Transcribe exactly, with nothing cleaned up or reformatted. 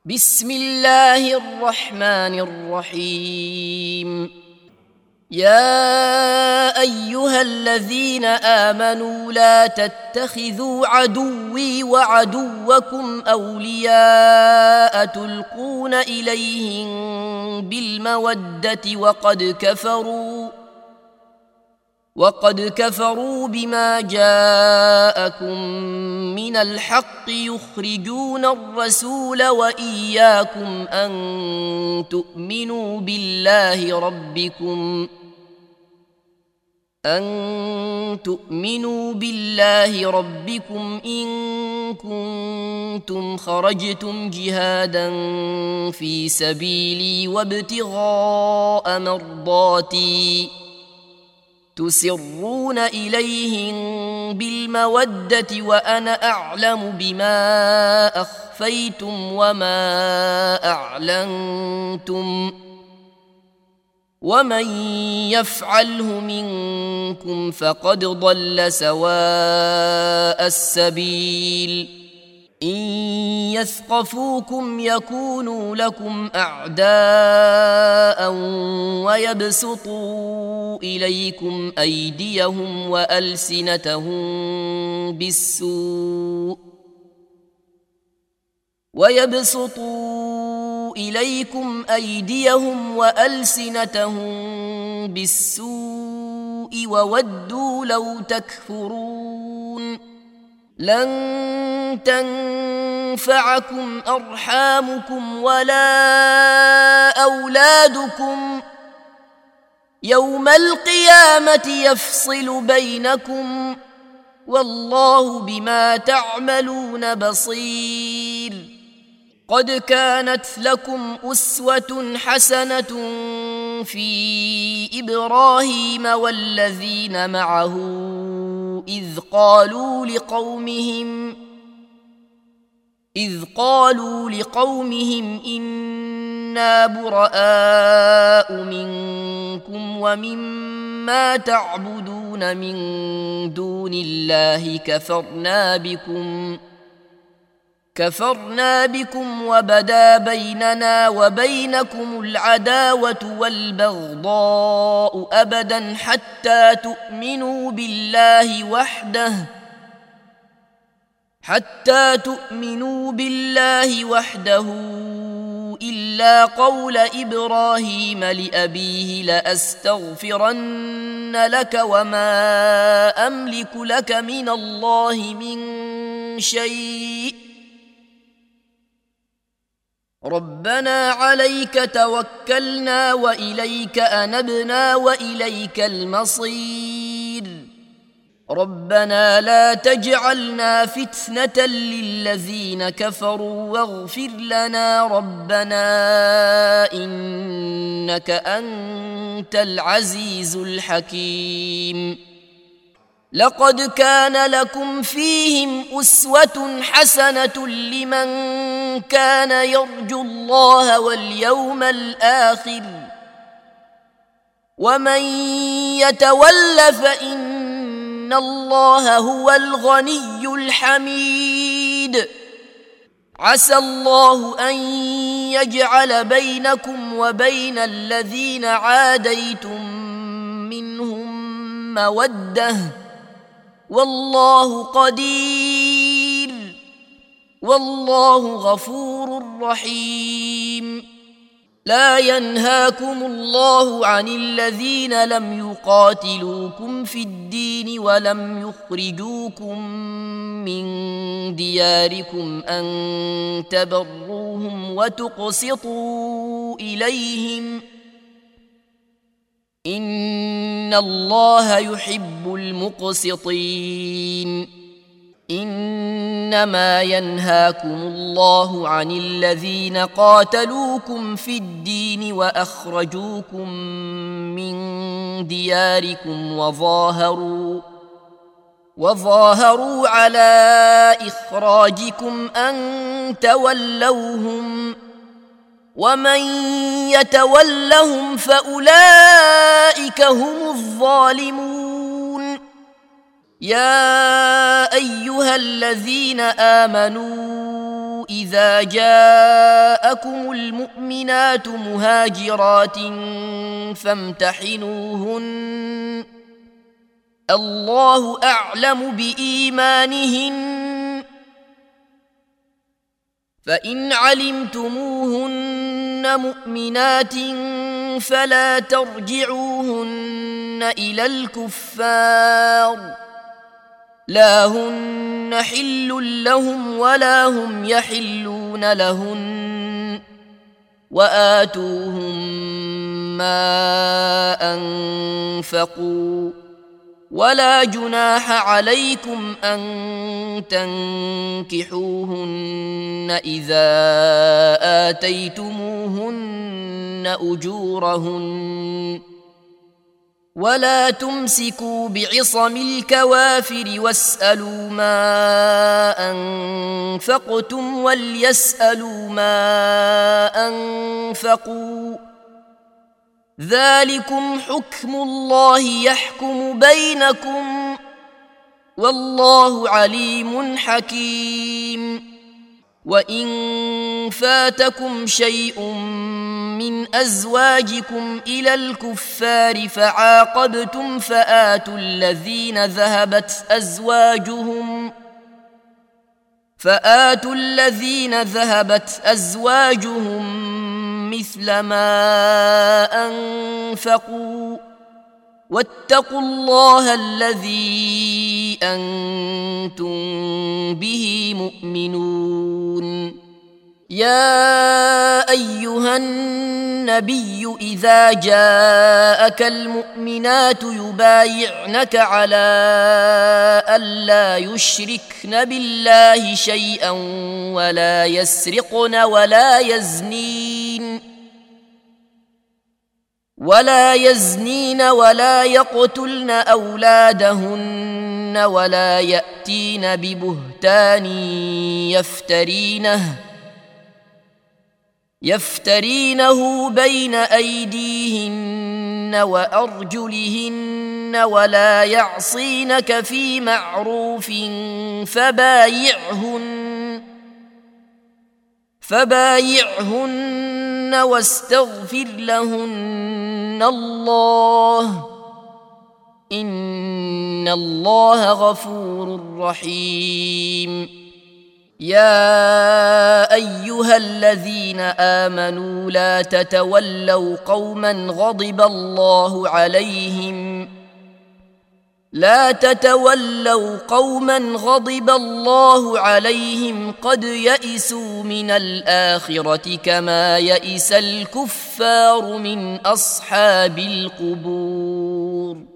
بسم الله الرحمن الرحيم. يا أيها الذين آمنوا لا تتخذوا عدوي وعدوكم أولياء تلقون إليهم بالمودة وقد كفروا وقد كفروا بما جاءكم من الحق يخرجون الرسول وإياكم أن تؤمنوا بالله ربكم أن تؤمنوا بالله ربكم إن كنتم خرجتم جهادا في سبيلي وابتغاء مرضاتي تسرون إليهم بالمودة وأنا أعلم بما أخفيتم وما أعلنتم ومن يفعله منكم فقد ضل سواء السبيل. إن يثقفوكم يكونوا لكم أعداء ويبسطوا إليكم أيديهم وألسنتهم بالسوء ويبسطوا إليكم أيديهم وألسنتهم بالسوء وودوا لو تكفرون. لن تنفعكم أرحامكم ولا أولادكم يوم القيامة يفصل بينكم والله بما تعملون بصير. قد كانت لكم أسوة حسنة في إبراهيم والذين معه إذ قالوا لقومهم إذ قالوا لقومهم إنا براء منكم ومما تعبدون من دون الله كفرنا بكم كفرنا بكم وبدا بيننا وبينكم العداوة والبغضاء أبدا حتى تؤمنوا بالله وحده حتى تؤمنوا بالله وحده إلا قول إبراهيم لأبيه لأستغفرن لك وما أملك لك من الله من شيء ربنا عليك توكلنا وإليك أنبنا وإليك المصير. ربنا لا تجعلنا فتنة للذين كفروا واغفر لنا ربنا إنك أنت العزيز الحكيم. لقد كان لكم فيهم أسوة حسنة لمن كان يرجو الله واليوم الآخر ومن يتول فإن الله هو الغني الحميد. عسى الله أن يجعل بينكم وبين الذين عاديتم منهم مودة والله قدير والله غفور رحيم. لا ينهاكم الله عن الذين لم يقاتلوكم في الدين ولم يخرجوكم من دياركم أن تبروهم وتقسطوا إليهم إن الله يحب المقسطين. إنما ينهاكم الله عن الذين قاتلوكم في الدين وأخرجوكم من دياركم وظاهروا وظاهروا على إخراجكم أن تولوهم ومن يتولهم فأولئك هم الظالمون. يا أيها الذين آمنوا إذا جاءكم المؤمنات مهاجرات فامتحنوهن الله أعلم بإيمانهن فإن علمتموهن مؤمنات فلا ترجعوهن إلى الكفار لا هن حل لهم ولا هم يحلون لهن وآتوهم ما أنفقوا ولا جناح عليكم أن تنكحوهن إذا آتيتموهن أجورهن ولا تمسكوا بعصم الكوافر واسألوا ما أنفقتم وليسألوا ما أنفقوا ذلكم حكم الله يحكم بينكم والله عليم حكيم وإن فاتكم شيء من أزواجكم إلى الكفار فعاقبتم فآتوا الذين ذهبت أزواجهم فآتوا الذين ذهبت أزواجهم مثل ما أنفقوا واتقوا الله الذي أنتم به مؤمنون يا أيها النبي إذا جاءك المؤمنات يبايعنك على ألا يشركن بالله شيئا ولا يسرقن ولا يزنين ولا يزنين ولا يقتلن أولادهن ولا يأتين ببهتان يفترينه يفترينه بين أيديهن وأرجلهن ولا يعصينك في معروف فبايعهن فبايعهن واستغفر لهن الله إن الله غفور رحيم يا أيها الذين آمنوا لا تتولوا قوما غضب الله عليهم لا تتولوا قوما غضب الله عليهم قد يئسوا من الآخرة كما يئس الكفار من أصحاب القبور